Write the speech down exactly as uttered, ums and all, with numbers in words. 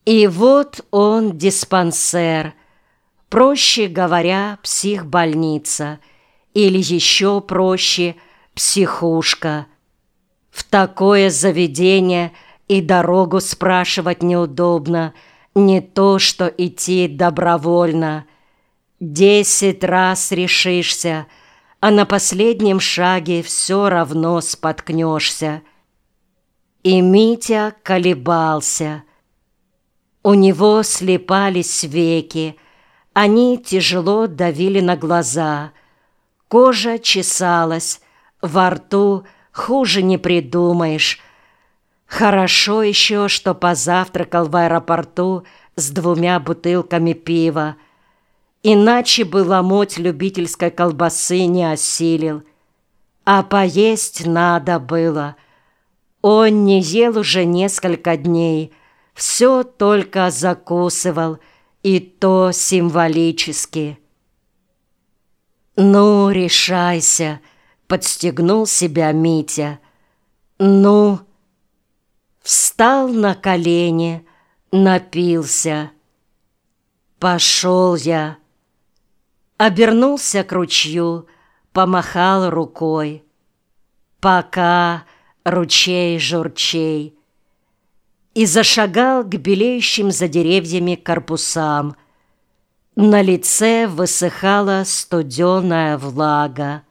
И вот он диспансер, проще говоря, психбольница, или еще проще психушка. В такое заведение и дорогу спрашивать неудобно, не то что идти добровольно. Десять раз решишься, а на последнем шаге все равно споткнешься. И Митя колебался. У него слипались веки, они тяжело давили на глаза, кожа чесалась, во рту хуже не придумаешь. Хорошо еще, что позавтракал в аэропорту с двумя бутылками пива, иначе бы ломоть любительской колбасы не осилил. А поесть надо было. Он не ел уже несколько дней, все только закусывал, и то символически. «Ну, решайся!» — подстегнул себя Митя. «Ну!» Встал на колени, напился. «Пошел я!» Обернулся к ручью, помахал рукой. «Пока, ручей-журчей!» И зашагал к белеющим за деревьями корпусам. На лице высыхала студеная влага.